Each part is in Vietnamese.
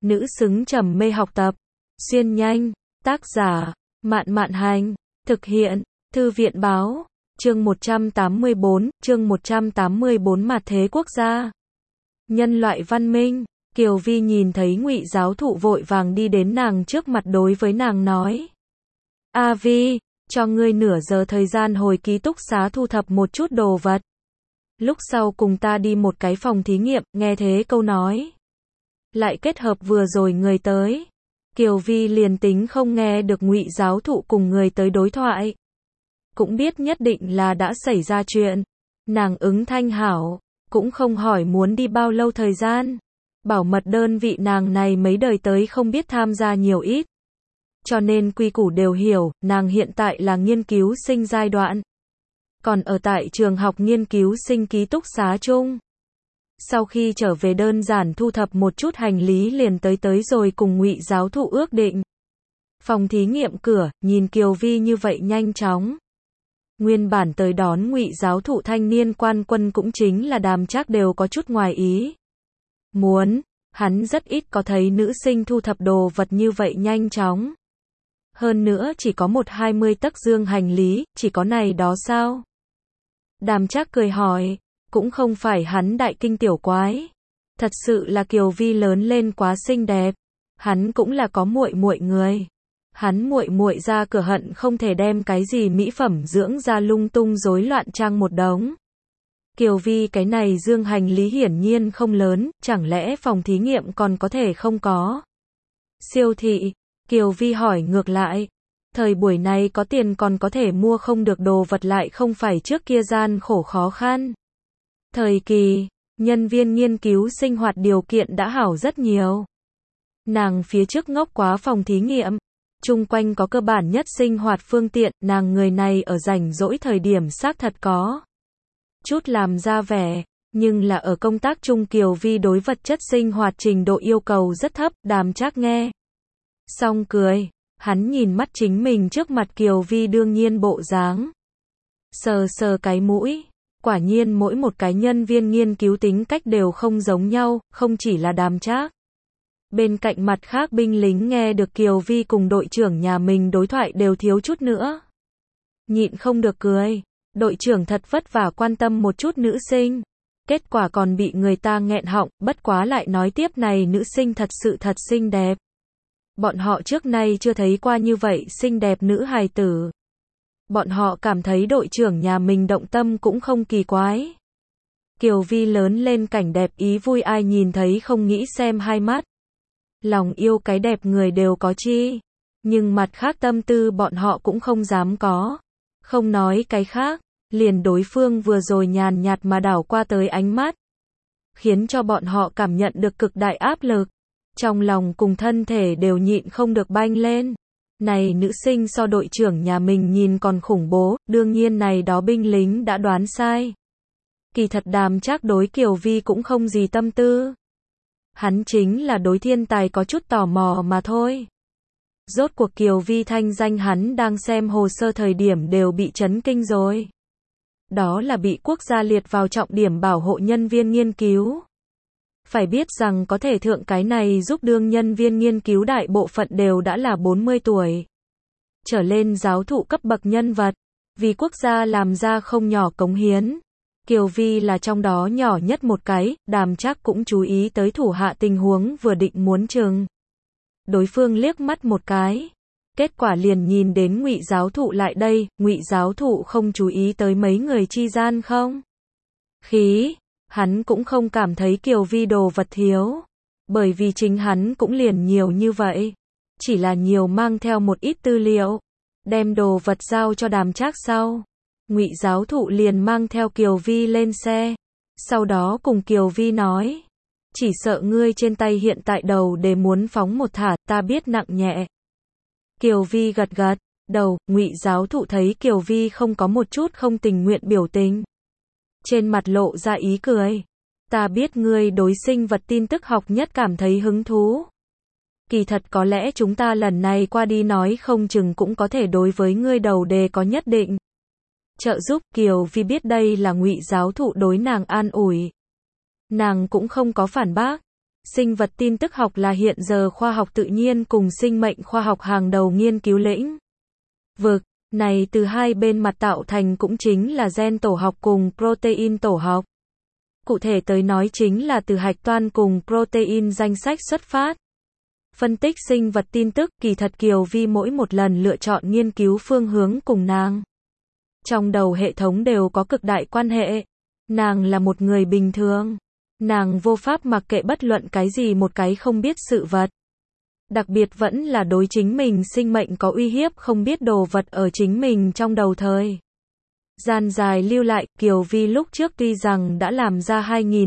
nữ xứng trầm mê học tập. Xuyên nhanh, tác giả, Mạn Mạn Hành, thực hiện, Thư viện báo, chương 184, Mặt thế quốc gia. Nhân loại văn minh, Kiều Vi nhìn thấy Ngụy giáo thụ vội vàng đi đến nàng trước mặt đối với nàng nói. A Vi, cho ngươi nửa giờ thời gian hồi ký túc xá thu thập một chút đồ vật. Lúc sau cùng ta đi một cái phòng thí nghiệm, nghe thế câu nói. Lại kết hợp vừa rồi người tới. Kiều Vi liền tính không nghe được Ngụy giáo thụ cùng người tới đối thoại. Cũng biết nhất định là đã xảy ra chuyện. Nàng ứng thanh hảo, cũng không hỏi muốn đi bao lâu thời gian. Bảo mật đơn vị nàng này mấy đời tới không biết tham gia nhiều ít. Cho nên quy củ đều hiểu, nàng hiện tại là nghiên cứu sinh giai đoạn. Còn ở tại trường học nghiên cứu sinh ký túc xá chung. Sau khi trở về đơn giản thu thập một chút hành lý liền tới rồi cùng Ngụy giáo thụ ước định. Phòng thí nghiệm cửa, nhìn Kiều Vi như vậy nhanh chóng. Nguyên bản tới đón Ngụy giáo thụ thanh niên quan quân cũng chính là Đàm Trác đều có chút ngoài ý. Hắn rất ít có thấy nữ sinh thu thập đồ vật như vậy nhanh chóng. Hơn nữa chỉ có 20 tấc dương hành lý, chỉ có này đó sao? Đàm Trác cười hỏi, cũng không phải hắn đại kinh tiểu quái. Thật sự là Kiều Vi lớn lên quá xinh đẹp. Hắn cũng là có muội muội người. Hắn muội muội ra cửa hận không thể đem cái gì mỹ phẩm dưỡng da lung tung rối loạn trang một đống. Kiều Vi cái này dương hành lý hiển nhiên không lớn, chẳng lẽ phòng thí nghiệm còn có thể không có? Siêu thị, Kiều Vi hỏi ngược lại. Thời buổi này có tiền còn có thể mua không được đồ vật lại không phải trước kia gian khổ khó khăn. Thời kỳ, nhân viên nghiên cứu sinh hoạt điều kiện đã hảo rất nhiều. Nàng phía trước ngốc quá phòng thí nghiệm. Chung quanh có cơ bản nhất sinh hoạt phương tiện, nàng người này ở rảnh rỗi thời điểm xác thật có chút làm ra vẻ, nhưng là ở công tác chung Kiều Vi đối vật chất sinh hoạt trình độ yêu cầu rất thấp, Đàm Trác nghe. Xong cười, hắn nhìn mắt chính mình trước mặt Kiều Vi đương nhiên bộ dáng. Sờ sờ cái mũi, quả nhiên mỗi một cái nhân viên nghiên cứu tính cách đều không giống nhau, không chỉ là Đàm Trác. Bên cạnh mặt khác binh lính nghe được Kiều Vi cùng đội trưởng nhà mình đối thoại đều thiếu chút nữa. Nhịn không được cười, đội trưởng thật vất vả quan tâm một chút nữ sinh. Kết quả còn bị người ta nghẹn họng, bất quá lại nói tiếp này nữ sinh thật sự thật xinh đẹp. Bọn họ trước nay chưa thấy qua như vậy xinh đẹp nữ hài tử. Bọn họ cảm thấy đội trưởng nhà mình động tâm cũng không kỳ quái. Kiều Vi lớn lên cảnh đẹp ý vui ai nhìn thấy không nghĩ xem hai mắt. Lòng yêu cái đẹp người đều có chi. Nhưng mặt khác tâm tư bọn họ cũng không dám có. Không nói cái khác, liền đối phương vừa rồi nhàn nhạt mà đảo qua tới ánh mắt. Khiến cho bọn họ cảm nhận được cực đại áp lực. Trong lòng cùng thân thể đều nhịn không được banh lên. Này nữ sinh so đội trưởng nhà mình nhìn còn khủng bố, đương nhiên này đó binh lính đã đoán sai. Kỳ thật Đàm Trác đối Kiều Vi cũng không gì tâm tư. Hắn chính là đối thiên tài có chút tò mò mà thôi. Rốt cuộc Kiều Vi thanh danh hắn đang xem hồ sơ thời điểm đều bị chấn kinh rồi. Đó là bị quốc gia liệt vào trọng điểm bảo hộ nhân viên nghiên cứu. Phải biết rằng có thể thượng cái này giúp đương nhân viên nghiên cứu đại bộ phận đều đã là 40 tuổi. Trở lên giáo thụ cấp bậc nhân vật. Vì quốc gia làm ra không nhỏ cống hiến. Kiều Vi là trong đó nhỏ nhất một cái, Đàm Trác cũng chú ý tới thủ hạ tình huống vừa định muốn chừng. Đối phương liếc mắt một cái. Kết quả liền nhìn đến Ngụy giáo thụ lại đây, Ngụy giáo thụ không chú ý tới mấy người chi gian không? Khí, hắn cũng không cảm thấy Kiều Vi đồ vật thiếu. Bởi vì chính hắn cũng liền nhiều như vậy. Chỉ là nhiều mang theo một ít tư liệu. Đem đồ vật giao cho Đàm Trác sau. Ngụy giáo thụ liền mang theo Kiều Vi lên xe. Sau đó cùng Kiều Vi nói. Chỉ sợ ngươi trên tay hiện tại đầu để muốn phóng một thả, ta biết nặng nhẹ. Kiều Vi gật gật đầu, Ngụy giáo thụ thấy Kiều Vi không có một chút không tình nguyện biểu tình. Trên mặt lộ ra ý cười. Ta biết ngươi đối sinh vật tin tức học nhất cảm thấy hứng thú. Kỳ thật có lẽ chúng ta lần này qua đi nói không chừng cũng có thể đối với ngươi đầu đề có nhất định trợ giúp. Kiều Vi biết đây là Ngụy giáo thụ đối nàng an ủi. Nàng cũng không có phản bác. Sinh vật tin tức học là hiện giờ khoa học tự nhiên cùng sinh mệnh khoa học hàng đầu nghiên cứu lĩnh vực này từ hai bên mặt tạo thành cũng chính là gen tổ học cùng protein tổ học. Cụ thể tới nói chính là từ hạch toan cùng protein danh sách xuất phát. Phân tích sinh vật tin tức, kỳ thật Kiều Vi mỗi một lần lựa chọn nghiên cứu phương hướng cùng nàng. Trong đầu hệ thống đều có cực đại quan hệ. Nàng là một người bình thường. Nàng vô pháp mặc kệ bất luận cái gì một cái không biết sự vật. Đặc biệt vẫn là đối chính mình sinh mệnh có uy hiếp không biết đồ vật ở chính mình trong đầu thời gian dài lưu lại. Kiều Vi lúc trước tuy rằng đã làm ra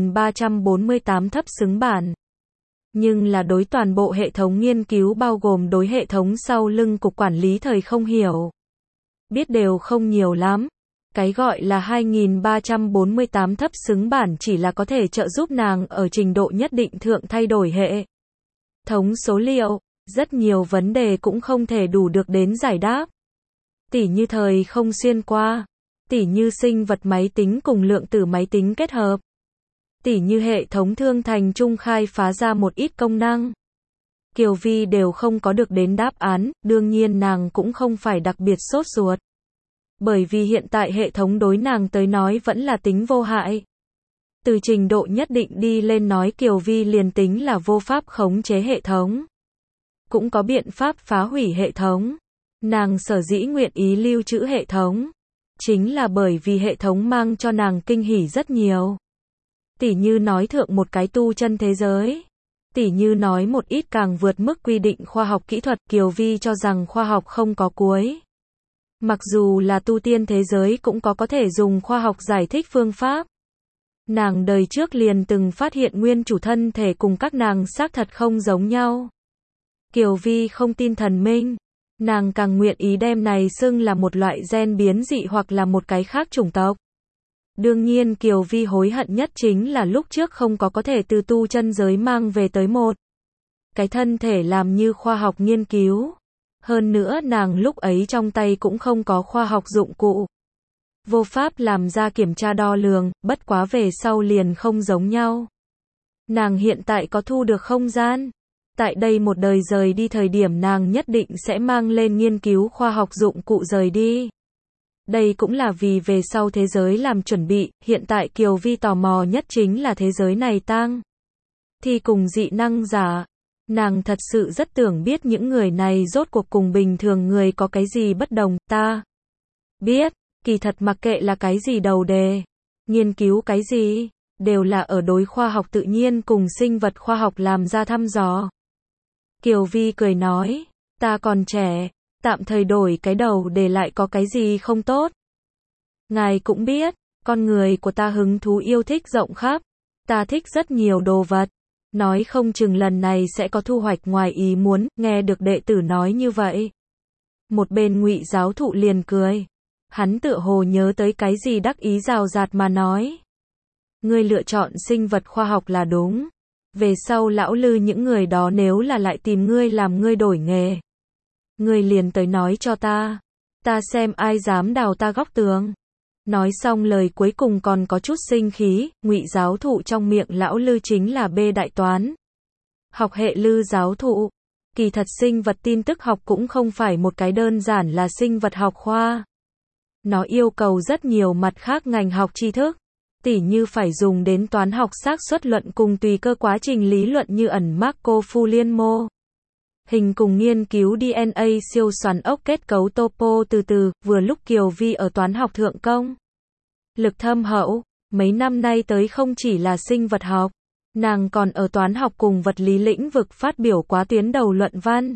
2348 thấp xứng bản, nhưng là đối toàn bộ hệ thống nghiên cứu bao gồm đối hệ thống sau lưng cục quản lý thời không hiểu biết đều không nhiều lắm. Cái gọi là 2348 thấp xứng bản chỉ là có thể trợ giúp nàng ở trình độ nhất định thượng thay đổi hệ thống số liệu, rất nhiều vấn đề cũng không thể đủ được đến giải đáp. Tỉ như thời không xuyên qua, tỉ như sinh vật máy tính cùng lượng tử máy tính kết hợp, tỉ như hệ thống thương thành chung khai phá ra một ít công năng. Kiều Vi đều không có được đến đáp án, đương nhiên nàng cũng không phải đặc biệt sốt ruột. Bởi vì hiện tại hệ thống đối nàng tới nói vẫn là tính vô hại. Từ trình độ nhất định đi lên nói Kiều Vi liền tính là vô pháp khống chế hệ thống, cũng có biện pháp phá hủy hệ thống. Nàng sở dĩ nguyện ý lưu trữ hệ thống, chính là bởi vì hệ thống mang cho nàng kinh hỉ rất nhiều. Tỉ như nói thượng một cái tu chân thế giới. Tỉ như nói một ít càng vượt mức quy định khoa học kỹ thuật. Kiều Vi cho rằng khoa học không có cuối. Mặc dù là tu tiên thế giới cũng có thể dùng khoa học giải thích phương pháp. Nàng đời trước liền từng phát hiện nguyên chủ thân thể cùng các nàng xác thật không giống nhau. Kiều Vi không tin thần minh. Nàng càng nguyện ý đem này xưng là một loại gen biến dị hoặc là một cái khác chủng tộc. Đương nhiên Kiều Vi hối hận nhất chính là lúc trước không có thể từ tu chân giới mang về tới một cái thân thể làm như khoa học nghiên cứu. Hơn nữa nàng lúc ấy trong tay cũng không có khoa học dụng cụ. Vô pháp làm ra kiểm tra đo lường, bất quá về sau liền không giống nhau. Nàng hiện tại có thu được không gian. Tại đây một đời rời đi thời điểm nàng nhất định sẽ mang lên nghiên cứu khoa học dụng cụ rời đi. Đây cũng là vì về sau thế giới làm chuẩn bị. Hiện tại Kiều Vi tò mò nhất chính là thế giới này tang thi cùng dị năng giả. Nàng thật sự rất tưởng biết những người này rốt cuộc cùng bình thường người có cái gì bất đồng. Ta biết, kỳ thật mặc kệ là cái gì đầu đề, nghiên cứu cái gì, đều là ở đối khoa học tự nhiên cùng sinh vật khoa học làm ra thăm dò. Kiều Vi cười nói, ta còn trẻ, tạm thời đổi cái đầu để lại có cái gì không tốt. Ngài cũng biết, con người của ta hứng thú yêu thích rộng khắp, ta thích rất nhiều đồ vật. Nói không chừng lần này sẽ có thu hoạch ngoài ý muốn. Nghe được đệ tử nói như vậy, một bên Ngụy giáo thụ liền cười. Hắn tựa hồ nhớ tới cái gì đắc ý rào rạt mà nói. Ngươi lựa chọn sinh vật khoa học là đúng. Về sau lão Lư những người đó nếu là lại tìm ngươi làm ngươi đổi nghề, ngươi liền tới nói cho ta. Ta xem ai dám đào ta góc tường. Nói xong lời cuối cùng còn có chút sinh khí. Ngụy giáo thụ trong miệng lão Lư chính là bê đại toán học hệ Lư giáo thụ. Kỳ thật sinh vật tin tức học cũng không phải một cái đơn giản là sinh vật học khoa. Nó yêu cầu rất nhiều mặt khác ngành học tri thức. Tỉ như phải dùng đến toán học xác suất luận cùng tùy cơ quá trình lý luận như ẩn Marco phu liên mô hình cùng nghiên cứu DNA siêu xoắn ốc kết cấu topo từ. Vừa lúc Kiều Vi ở toán học thượng công lực thâm hậu, mấy năm nay tới không chỉ là sinh vật học, nàng còn ở toán học cùng vật lý lĩnh vực phát biểu quá tuyến đầu luận văn.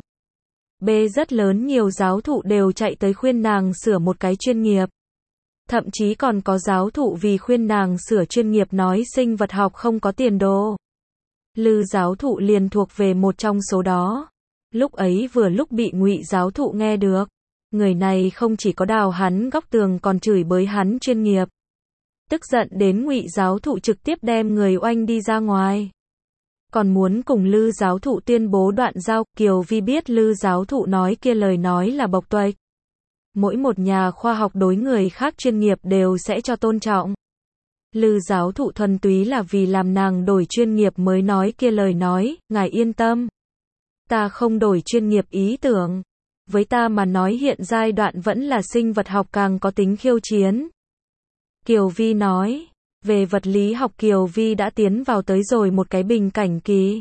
B rất lớn nhiều giáo thụ đều chạy tới khuyên nàng sửa một cái chuyên nghiệp. Thậm chí còn có giáo thụ vì khuyên nàng sửa chuyên nghiệp nói sinh vật học không có tiền đồ. Lư giáo thụ liền thuộc về một trong số đó. Lúc ấy vừa lúc bị Ngụy giáo thụ nghe được. Người này không chỉ có đào hắn góc tường còn chửi bới hắn chuyên nghiệp. Tức giận đến Ngụy giáo thụ trực tiếp đem người oanh đi ra ngoài. Còn muốn cùng Lư giáo thụ tuyên bố đoạn giao. Kiều Vi biết Lư giáo thụ nói kia lời nói là bộc tuệch. Mỗi một nhà khoa học đối người khác chuyên nghiệp đều sẽ cho tôn trọng. Lư giáo thụ thuần túy là vì làm nàng đổi chuyên nghiệp mới nói kia lời nói, ngài yên tâm. Ta không đổi chuyên nghiệp ý tưởng. Với ta mà nói hiện giai đoạn vẫn là sinh vật học càng có tính khiêu chiến. Kiều Vi nói, về vật lý học Kiều Vi đã tiến vào tới rồi một cái bình cảnh kỳ.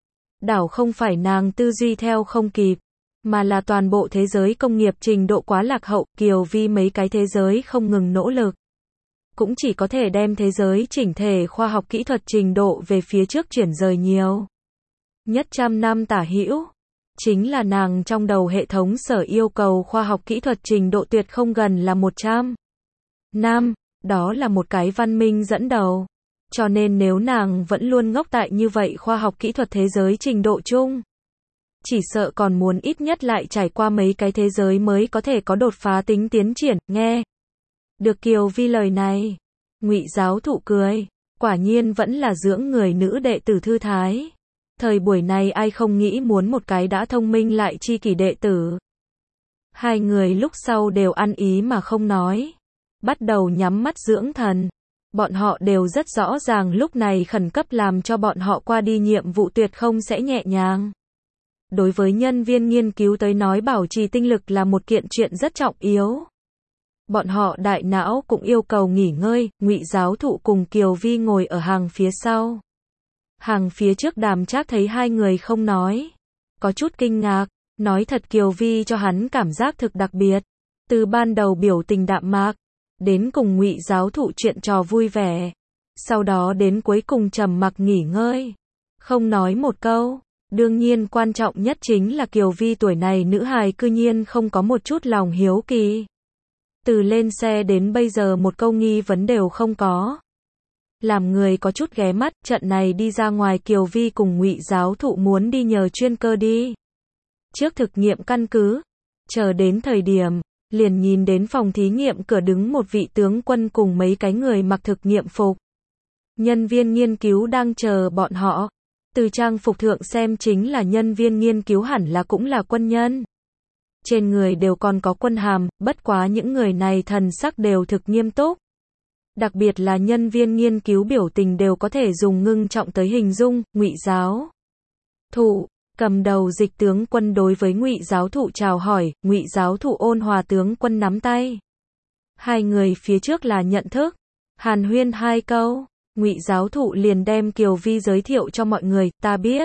Đảo không phải nàng tư duy theo không kịp, mà là toàn bộ thế giới công nghiệp trình độ quá lạc hậu, Kiều Vi mấy cái thế giới không ngừng nỗ lực. Cũng chỉ có thể đem thế giới chỉnh thể khoa học kỹ thuật trình độ về phía trước chuyển rời nhiều. Nhất 100 năm tả hữu, chính là nàng trong đầu hệ thống sở yêu cầu khoa học kỹ thuật trình độ tuyệt không gần là 100 năm, đó là một cái văn minh dẫn đầu. Cho nên nếu nàng vẫn luôn ngốc tại như vậy khoa học kỹ thuật thế giới trình độ chung, chỉ sợ còn muốn ít nhất lại trải qua mấy cái thế giới mới có thể có đột phá tính tiến triển, nghe. Được Kiều Vi lời này, Ngụy giáo thụ cười, quả nhiên vẫn là dưỡng người nữ đệ tử thư thái. Thời buổi này ai không nghĩ muốn một cái đã thông minh lại chi kỷ đệ tử. Hai người lúc sau đều ăn ý mà không nói, bắt đầu nhắm mắt dưỡng thần. Bọn họ đều rất rõ ràng lúc này khẩn cấp làm cho bọn họ qua đi nhiệm vụ tuyệt không sẽ nhẹ nhàng. Đối với nhân viên nghiên cứu tới nói bảo trì tinh lực là một kiện chuyện rất trọng yếu. Bọn họ đại não cũng yêu cầu nghỉ ngơi, Ngụy giáo thụ cùng Kiều Vi ngồi ở hàng phía sau. Hàng phía trước Đàm Trác thấy hai người không nói, có chút kinh ngạc, nói thật Kiều Vi cho hắn cảm giác thực đặc biệt. Từ ban đầu biểu tình đạm mạc, đến cùng Ngụy giáo thụ chuyện trò vui vẻ, sau đó đến cuối cùng trầm mặc nghỉ ngơi, không nói một câu. Đương nhiên quan trọng nhất chính là Kiều Vi tuổi này nữ hài cư nhiên không có một chút lòng hiếu kỳ. Từ lên xe đến bây giờ một câu nghi vấn đều không có. Làm người có chút ghé mắt, trận này đi ra ngoài Kiều Vi cùng Ngụy giáo thụ muốn đi nhờ chuyên cơ đi. Trước thực nghiệm căn cứ, chờ đến thời điểm, liền nhìn đến phòng thí nghiệm cửa đứng một vị tướng quân cùng mấy cái người mặc thực nghiệm phục. Nhân viên nghiên cứu đang chờ bọn họ. Từ trang phục thượng xem chính là nhân viên nghiên cứu hẳn là cũng là quân nhân. Trên người đều còn có quân hàm, bất quá những người này thần sắc đều thực nghiêm túc. Đặc biệt là nhân viên nghiên cứu biểu tình đều có thể dùng ngưng trọng tới hình dung. Ngụy giáo thụ cầm đầu Dịch tướng quân đối với Ngụy giáo thụ chào hỏi, Ngụy giáo thụ ôn hòa tướng quân nắm tay. Hai người phía trước là nhận thức, hàn huyên hai câu, Ngụy giáo thụ liền đem Kiều Vi giới thiệu cho mọi người, ta biết.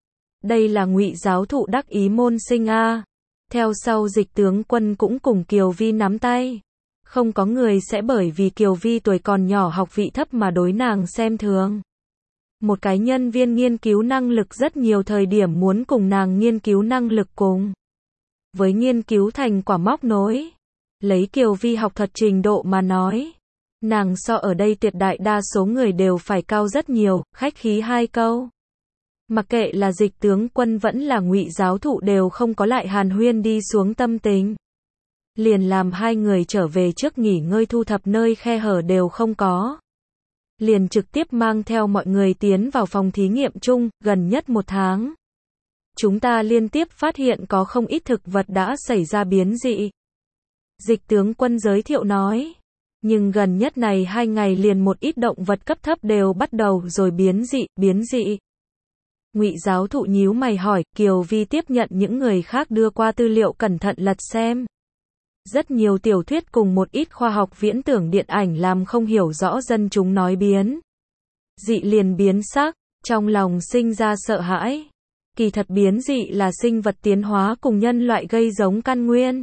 Đây là Ngụy giáo thụ đắc ý môn sinh a. Theo sau Dịch tướng quân cũng cùng Kiều Vi nắm tay. Không có người sẽ bởi vì Kiều Vi tuổi còn nhỏ học vị thấp mà đối nàng xem thường. Một cái nhân viên nghiên cứu năng lực rất nhiều thời điểm muốn cùng nàng nghiên cứu năng lực cùng. Với nghiên cứu thành quả móc nối. Lấy Kiều Vi học thuật trình độ mà nói. Nàng so ở đây tuyệt đại đa số người đều phải cao rất nhiều, khách khí hai câu. Mặc kệ là Dịch tướng quân vẫn là Ngụy giáo thụ đều không có lại hàn huyên đi xuống tâm tình. Liền làm hai người trở về trước nghỉ ngơi thu thập nơi khe hở đều không có. Liền trực tiếp mang theo mọi người tiến vào phòng thí nghiệm chung, gần nhất 1 tháng. Chúng ta liên tiếp phát hiện có không ít thực vật đã xảy ra biến dị. Dịch tướng quân giới thiệu nói. Nhưng gần nhất này 2 ngày liền một ít động vật cấp thấp đều bắt đầu rồi biến dị. Ngụy giáo thụ nhíu mày hỏi, Kiều Vi tiếp nhận những người khác đưa qua tư liệu cẩn thận lật xem. Rất nhiều tiểu thuyết cùng một ít khoa học viễn tưởng điện ảnh làm không hiểu rõ dân chúng nói biến dị liền biến sắc, trong lòng sinh ra sợ hãi. Kỳ thật biến dị là sinh vật tiến hóa cùng nhân loại gây giống căn nguyên.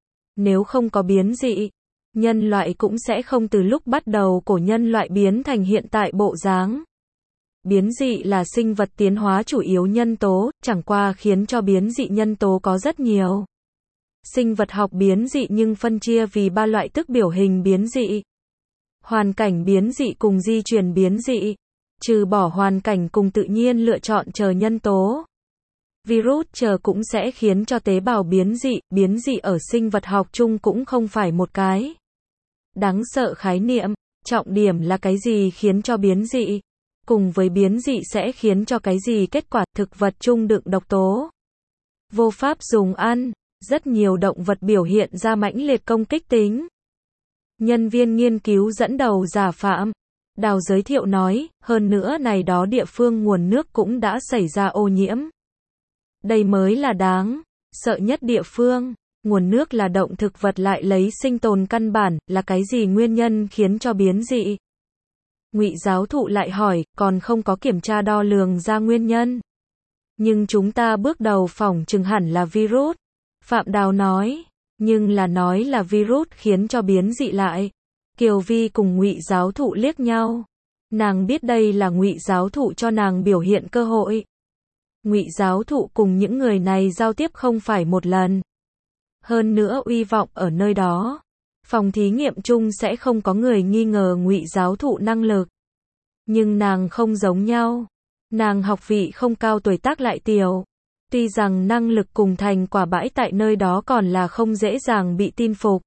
Nếu không có biến dị, nhân loại cũng sẽ không từ lúc bắt đầu của nhân loại biến thành hiện tại bộ dáng. Biến dị là sinh vật tiến hóa chủ yếu nhân tố, chẳng qua khiến cho biến dị nhân tố có rất nhiều. Sinh vật học biến dị nhưng phân chia vì 3 loại tức biểu hình biến dị, hoàn cảnh biến dị cùng di truyền biến dị. Trừ bỏ hoàn cảnh cùng tự nhiên lựa chọn chờ nhân tố, virus chờ cũng sẽ khiến cho tế bào biến dị ở sinh vật học chung cũng không phải một cái đáng sợ khái niệm, trọng điểm là cái gì khiến cho biến dị, cùng với biến dị sẽ khiến cho cái gì kết quả. Thực vật chung đựng độc tố, vô pháp dùng ăn, rất nhiều động vật biểu hiện ra mãnh liệt công kích tính. Nhân viên nghiên cứu dẫn đầu giả phạm, Đào giới thiệu nói, hơn nữa này đó địa phương nguồn nước cũng đã xảy ra ô nhiễm. Đây mới là đáng sợ nhất địa phương. Nguồn nước là động thực vật lại lấy sinh tồn căn bản, là cái gì nguyên nhân khiến cho biến dị? Ngụy giáo thụ lại hỏi, còn không có kiểm tra đo lường ra nguyên nhân. Nhưng chúng ta bước đầu phỏng chừng hẳn là virus. Phạm Đào nói, nhưng là nói là virus khiến cho biến dị lại. Kiều Vi cùng Ngụy giáo thụ liếc nhau. Nàng biết đây là Ngụy giáo thụ cho nàng biểu hiện cơ hội. Ngụy giáo thụ cùng những người này giao tiếp không phải một lần. Hơn nữa uy vọng ở nơi đó. Phòng thí nghiệm chung sẽ không có người nghi ngờ Ngụy giáo thụ năng lực. Nhưng nàng không giống nhau. Nàng học vị không cao, tuổi tác lại tiểu. Tuy rằng năng lực cùng thành quả bãi tại nơi đó còn là không dễ dàng bị tin phục.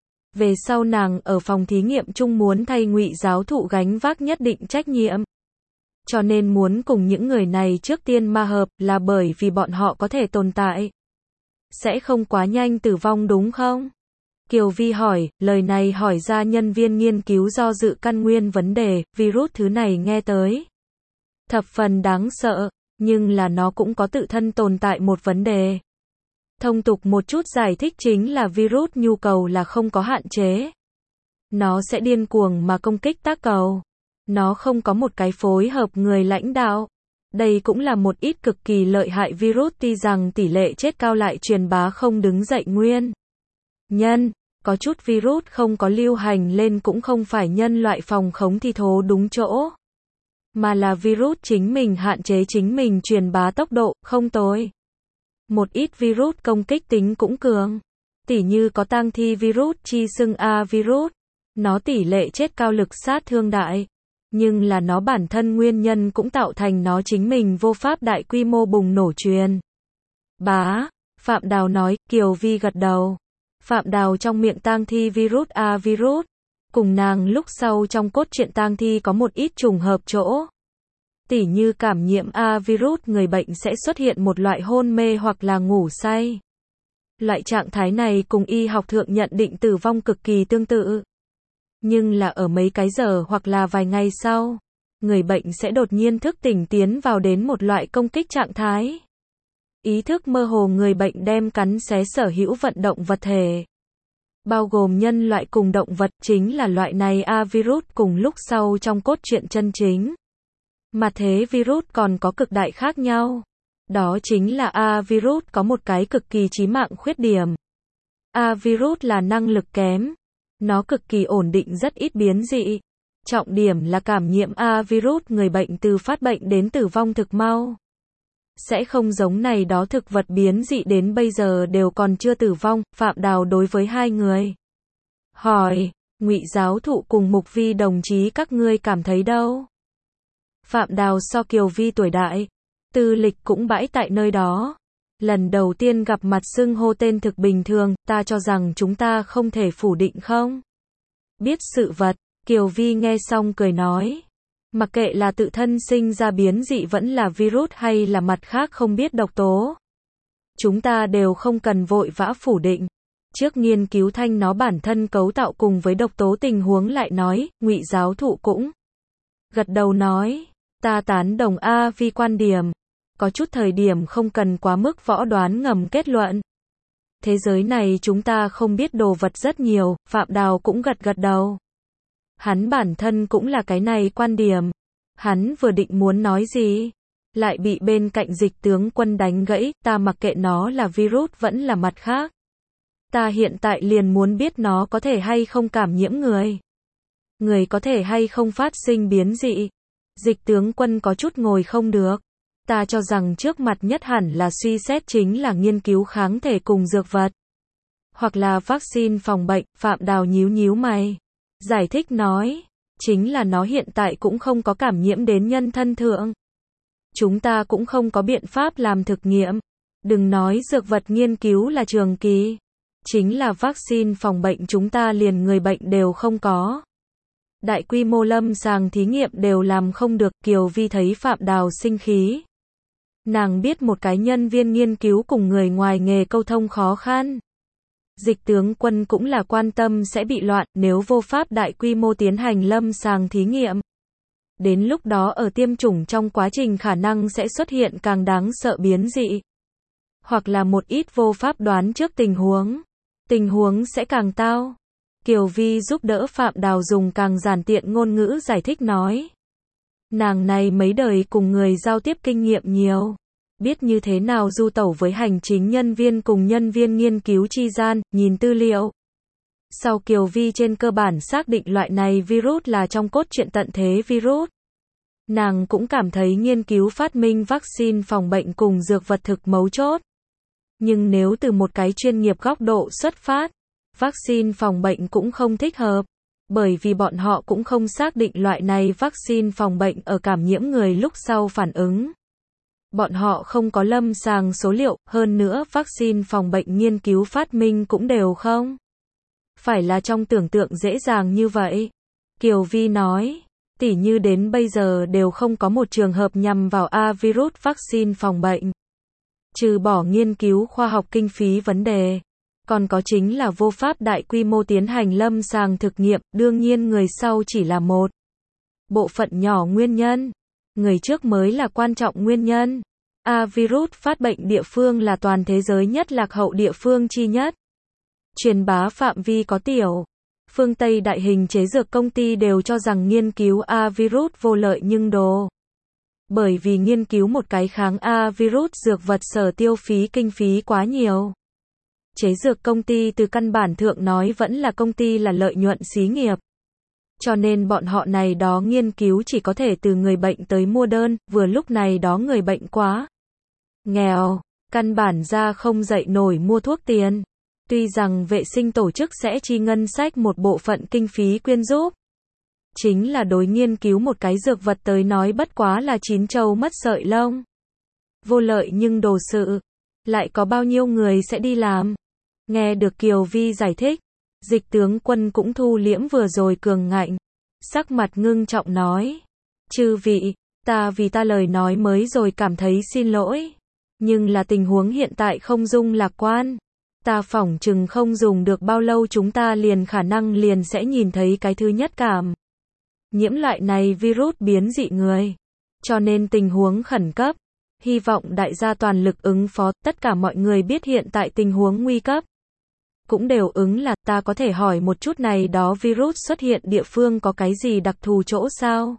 Về sau nàng ở phòng thí nghiệm chung muốn thay Ngụy giáo thụ gánh vác nhất định trách nhiệm. Cho nên muốn cùng những người này trước tiên ma hợp là bởi vì bọn họ có thể tồn tại. Sẽ không quá nhanh tử vong đúng không? Kiều Vi hỏi, lời này hỏi ra nhân viên nghiên cứu do dự căn nguyên vấn đề, virus thứ này nghe tới thập phần đáng sợ, nhưng là nó cũng có tự thân tồn tại một vấn đề. Thông tục một chút giải thích chính là virus nhu cầu là không có hạn chế. Nó sẽ điên cuồng mà công kích tác cầu. Nó không có một cái phối hợp người lãnh đạo. Đây cũng là một ít cực kỳ lợi hại virus, tuy rằng tỷ lệ chết cao lại truyền bá không đứng dậy nguyên nhân. Có chút virus không có lưu hành lên cũng không phải nhân loại phòng khống thi thố đúng chỗ. Mà là virus chính mình hạn chế chính mình truyền bá tốc độ, không tồi. Một ít virus công kích tính cũng cường. Tỉ như có tang thi virus chi xưng A virus. Nó tỷ lệ chết cao, lực sát thương đại. Nhưng là nó bản thân nguyên nhân cũng tạo thành nó chính mình vô pháp đại quy mô bùng nổ truyền bá. Phạm Đào nói, Kiều Vi gật đầu. Phạm Đào trong miệng tang thi virus A virus. Cùng nàng lúc sau trong cốt truyện tang thi có một ít trùng hợp chỗ. Tỉ như cảm nhiễm A virus, người bệnh sẽ xuất hiện một loại hôn mê hoặc là ngủ say. Loại trạng thái này cùng y học thượng nhận định tử vong cực kỳ tương tự. Nhưng là ở mấy cái giờ hoặc là vài ngày sau, người bệnh sẽ đột nhiên thức tỉnh tiến vào đến một loại công kích trạng thái. Ý thức mơ hồ, người bệnh đem cắn xé sở hữu vận động vật thể. Bao gồm nhân loại cùng động vật, chính là loại này A virus cùng lúc sau trong cốt truyện chân chính. Mà thế virus còn có cực đại khác nhau. Đó chính là A virus có một cái cực kỳ chí mạng khuyết điểm. A virus là năng lực kém. Nó cực kỳ ổn định, rất ít biến dị. Trọng điểm là cảm nhiễm A virus, người bệnh từ phát bệnh đến tử vong thực mau. Sẽ không giống này đó thực vật biến dị đến bây giờ đều còn chưa tử vong. Phạm Đào đối với hai người hỏi, Ngụy giáo thụ cùng Mục Vi đồng chí các ngươi cảm thấy đâu? Phạm Đào so Kiều Vi tuổi đại, tư lịch cũng bãi tại nơi đó. Lần đầu tiên gặp mặt xưng hô tên thực bình thường, ta cho rằng chúng ta không thể phủ định không biết sự vật. Kiều Vi nghe xong cười nói, mặc kệ là tự thân sinh ra biến dị vẫn là virus hay là mặt khác không biết độc tố, chúng ta đều không cần vội vã phủ định. Trước nghiên cứu thanh nó bản thân cấu tạo cùng với độc tố tình huống lại nói. Ngụy giáo thụ cũng gật đầu nói, ta tán đồng A Vi quan điểm. Có chút thời điểm không cần quá mức võ đoán ngầm kết luận. Thế giới này chúng ta không biết đồ vật rất nhiều. Phạm Đào cũng gật gật đầu. Hắn bản thân cũng là cái này quan điểm. Hắn vừa định muốn nói gì, lại bị bên cạnh Dịch tướng Quân đánh gãy. Ta mặc kệ nó là virus vẫn là mặt khác. Ta hiện tại liền muốn biết nó có thể hay không cảm nhiễm người. Người có thể hay không phát sinh biến dị. Dịch tướng Quân có chút ngồi không được. Ta cho rằng trước mặt nhất hẳn là suy xét chính là nghiên cứu kháng thể cùng dược vật. Hoặc là vaccine phòng bệnh. Phạm Đào nhíu nhíu mày. Giải thích nói, chính là nó hiện tại cũng không có cảm nhiễm đến nhân thân thượng. Chúng ta cũng không có biện pháp làm thực nghiệm. Đừng nói dược vật nghiên cứu là trường kỳ. Chính là vaccine phòng bệnh chúng ta liền người bệnh đều không có. Đại quy mô lâm sàng thí nghiệm đều làm không được. Kiều Vi thấy Phạm Đào sinh khí. Nàng biết một cái nhân viên nghiên cứu cùng người ngoài nghề câu thông khó khăn. Dịch tướng Quân cũng là quan tâm sẽ bị loạn nếu vô pháp đại quy mô tiến hành lâm sàng thí nghiệm. Đến lúc đó ở tiêm chủng trong quá trình khả năng sẽ xuất hiện càng đáng sợ biến dị. Hoặc là một ít vô pháp đoán trước tình huống. Tình huống sẽ càng tao. Kiều Vi giúp đỡ Phạm Đào dùng càng giản tiện ngôn ngữ giải thích nói. Nàng này mấy đời cùng người giao tiếp kinh nghiệm nhiều. Biết như thế nào du tẩu với hành chính nhân viên cùng nhân viên nghiên cứu chi gian, nhìn tư liệu. Sau Kiều Vi trên cơ bản xác định loại này virus là trong cốt truyện tận thế virus. Nàng cũng cảm thấy nghiên cứu phát minh vaccine phòng bệnh cùng dược vật thực mấu chốt. Nhưng nếu từ một cái chuyên nghiệp góc độ xuất phát, vaccine phòng bệnh cũng không thích hợp. Bởi vì bọn họ cũng không xác định loại này vaccine phòng bệnh ở cảm nhiễm người lúc sau phản ứng. Bọn họ không có lâm sàng số liệu, hơn nữa vaccine phòng bệnh nghiên cứu phát minh cũng đều không phải là trong tưởng tượng dễ dàng như vậy. Kiều Vi nói, tỉ như đến bây giờ đều không có một trường hợp nhằm vào virus vaccine phòng bệnh. Trừ bỏ nghiên cứu khoa học kinh phí vấn đề, còn có chính là vô pháp đại quy mô tiến hành lâm sàng thực nghiệm, đương nhiên người sau chỉ là một bộ phận nhỏ nguyên nhân. Người trước mới là quan trọng nguyên nhân. Virus phát bệnh địa phương là toàn thế giới nhất lạc hậu địa phương chi nhất. Truyền bá phạm vi có tiểu. Phương Tây đại hình chế dược công ty đều cho rằng nghiên cứu virus vô lợi nhưng đồ. Bởi vì nghiên cứu một cái kháng virus dược vật sở tiêu phí kinh phí quá nhiều. Chế dược công ty từ căn bản thượng nói vẫn là công ty là lợi nhuận xí nghiệp. Cho nên bọn họ này đó nghiên cứu chỉ có thể từ người bệnh tới mua đơn, vừa lúc này đó người bệnh quá nghèo, căn bản ra không dậy nổi mua thuốc tiền. Tuy rằng vệ sinh tổ chức sẽ chi ngân sách một bộ phận kinh phí quyên giúp. Chính là đối nghiên cứu một cái dược vật tới nói bất quá là chín trâu mất sợi lông. Vô lợi nhưng đồ sự. Lại có bao nhiêu người sẽ đi làm? Nghe được Kiều Vi giải thích, Dịch tướng Quân cũng thu liễm vừa rồi cường ngạnh. Sắc mặt ngưng trọng nói. Chư vị, vì ta lời nói mới rồi cảm thấy xin lỗi. Nhưng là tình huống hiện tại không dung lạc quan. Ta phỏng chừng không dùng được bao lâu chúng ta khả năng sẽ nhìn thấy cái thứ nhất cảm nhiễm loại này virus biến dị người. Cho nên tình huống khẩn cấp. Hy vọng đại gia toàn lực ứng phó, tất cả mọi người biết hiện tại tình huống nguy cấp. Cũng đều ứng là, ta có thể hỏi một chút này đó virus xuất hiện địa phương có cái gì đặc thù chỗ sao?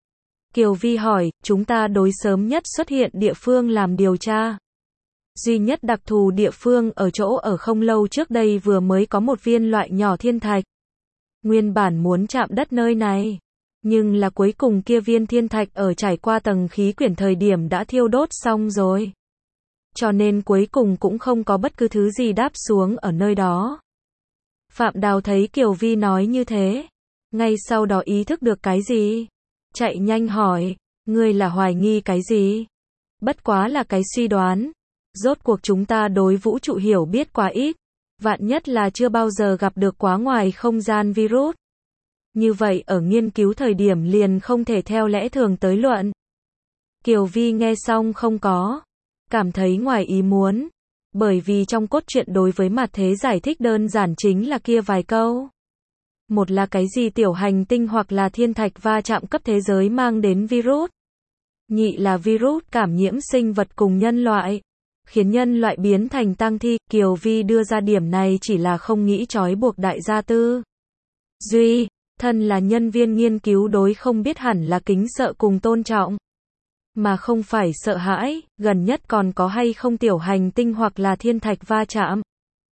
Kiều Vi hỏi, chúng ta đối sớm nhất xuất hiện địa phương làm điều tra. Duy nhất đặc thù địa phương ở chỗ ở không lâu trước đây vừa mới có một viên loại nhỏ thiên thạch. Nguyên bản muốn chạm đất nơi này. Nhưng là cuối cùng kia viên thiên thạch ở trải qua tầng khí quyển thời điểm đã thiêu đốt xong rồi. Cho nên cuối cùng cũng không có bất cứ thứ gì đáp xuống ở nơi đó. Phạm Đào thấy Kiều Vi nói như thế. Ngay sau đó ý thức được cái gì? Chạy nhanh hỏi, ngươi là hoài nghi cái gì? Bất quá là cái suy đoán. Rốt cuộc chúng ta đối vũ trụ hiểu biết quá ít. Vạn nhất là chưa bao giờ gặp được quá ngoài không gian virus. Như vậy ở nghiên cứu thời điểm liền không thể theo lẽ thường tới luận. Kiều Vi nghe xong không có cảm thấy ngoài ý muốn. Bởi vì trong cốt truyện đối với mặt thế giải thích đơn giản chính là kia vài câu. Một là cái gì tiểu hành tinh hoặc là thiên thạch va chạm cấp thế giới mang đến virus. Nhị là virus cảm nhiễm sinh vật cùng nhân loại. Khiến nhân loại biến thành tang thi. Kiều Vi đưa ra điểm này chỉ là không nghĩ trói buộc đại gia tư duy. Thân là nhân viên nghiên cứu đối không biết hẳn là kính sợ cùng tôn trọng. Mà không phải sợ hãi, gần nhất còn có hay không tiểu hành tinh hoặc là thiên thạch va chạm.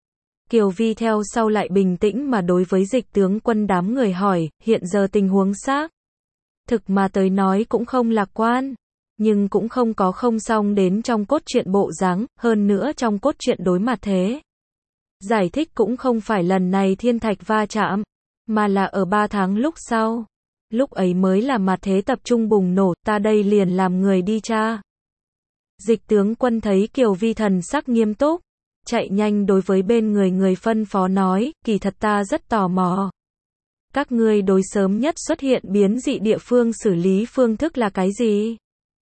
Kiều Vi theo sau lại bình tĩnh mà đối với Dịch tướng Quân đám người hỏi, hiện giờ tình huống xác thực mà tới nói cũng không lạc quan. Nhưng cũng không có không xong đến trong cốt truyện bộ dáng, hơn nữa trong cốt truyện đối mặt thế. Giải thích cũng không phải lần này thiên thạch va chạm. Mà là ở 3 tháng lúc sau. Lúc ấy mới là mặt thế tập trung bùng nổ, ta đây liền làm người đi tra. Dịch tướng Quân thấy Kiều Vi thần sắc nghiêm túc. Chạy nhanh đối với bên người phân phó nói, kỳ thật ta rất tò mò. Các ngươi đối sớm nhất xuất hiện biến dị địa phương xử lý phương thức là cái gì?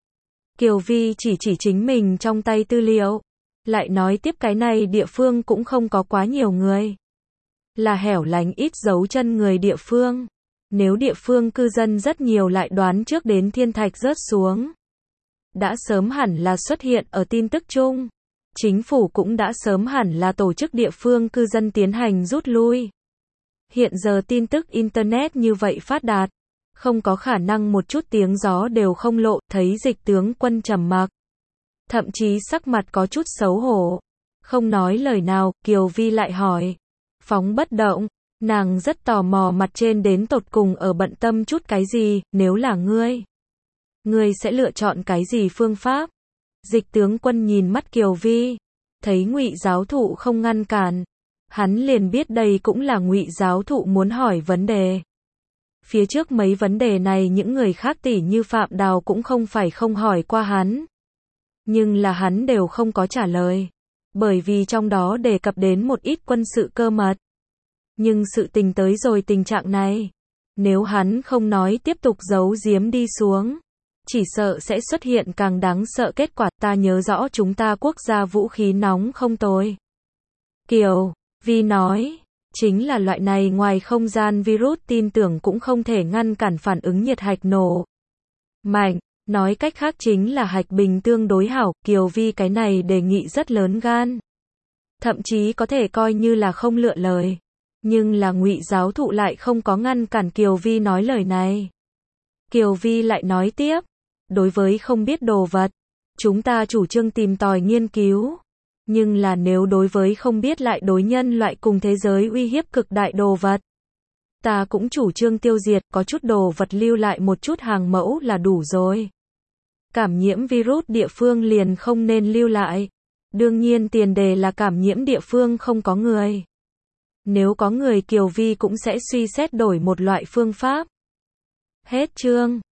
Kiều Vi chỉ chính mình trong tay tư liệu. Lại nói tiếp cái này địa phương cũng không có quá nhiều người. Là hẻo lánh ít dấu chân người địa phương. Nếu địa phương cư dân rất nhiều lại đoán trước đến thiên thạch rớt xuống, đã sớm hẳn là xuất hiện ở tin tức chung. Chính phủ cũng đã sớm hẳn là tổ chức địa phương cư dân tiến hành rút lui. Hiện giờ tin tức Internet như vậy phát đạt, không có khả năng một chút tiếng gió đều không lộ, thấy Dịch tướng Quân trầm mặc. Thậm chí sắc mặt có chút xấu hổ. Không nói lời nào, Kiều Vi lại hỏi. Phóng bất động, nàng rất tò mò mặt trên đến tột cùng ở bận tâm chút cái gì, nếu là ngươi. Ngươi sẽ lựa chọn cái gì phương pháp? Dịch tướng Quân nhìn mắt Kiều Vi, thấy Ngụy giáo thụ không ngăn cản, hắn liền biết đây cũng là Ngụy giáo thụ muốn hỏi vấn đề. Phía trước mấy vấn đề này những người khác tỉ như Phạm Đào cũng không phải không hỏi qua hắn, nhưng là hắn đều không có trả lời, bởi vì trong đó đề cập đến một ít quân sự cơ mật. Nhưng sự tình tới rồi tình trạng này, nếu hắn không nói tiếp tục giấu giếm đi xuống, chỉ sợ sẽ xuất hiện càng đáng sợ kết quả. Ta nhớ rõ chúng ta quốc gia vũ khí nóng không tồi. Kiều Vi nói, chính là loại này ngoài không gian virus tin tưởng cũng không thể ngăn cản phản ứng nhiệt hạch nổ mạnh. Nói cách khác chính là hạch bình tương đối hảo. Kiều Vi cái này đề nghị rất lớn gan, thậm chí có thể coi như là không lựa lời. Nhưng là Ngụy giáo thụ lại không có ngăn cản Kiều Vi nói lời này. Kiều Vi lại nói tiếp, đối với không biết đồ vật, chúng ta chủ trương tìm tòi nghiên cứu. Nhưng là nếu đối với không biết lại đối nhân loại cùng thế giới uy hiếp cực đại đồ vật, ta cũng chủ trương tiêu diệt. Có chút đồ vật lưu lại một chút hàng mẫu là đủ rồi. Cảm nhiễm virus địa phương liền không nên lưu lại. Đương nhiên tiền đề là cảm nhiễm địa phương không có người. Nếu có người Kiều Vi cũng sẽ suy xét đổi một loại phương pháp. Hết chương.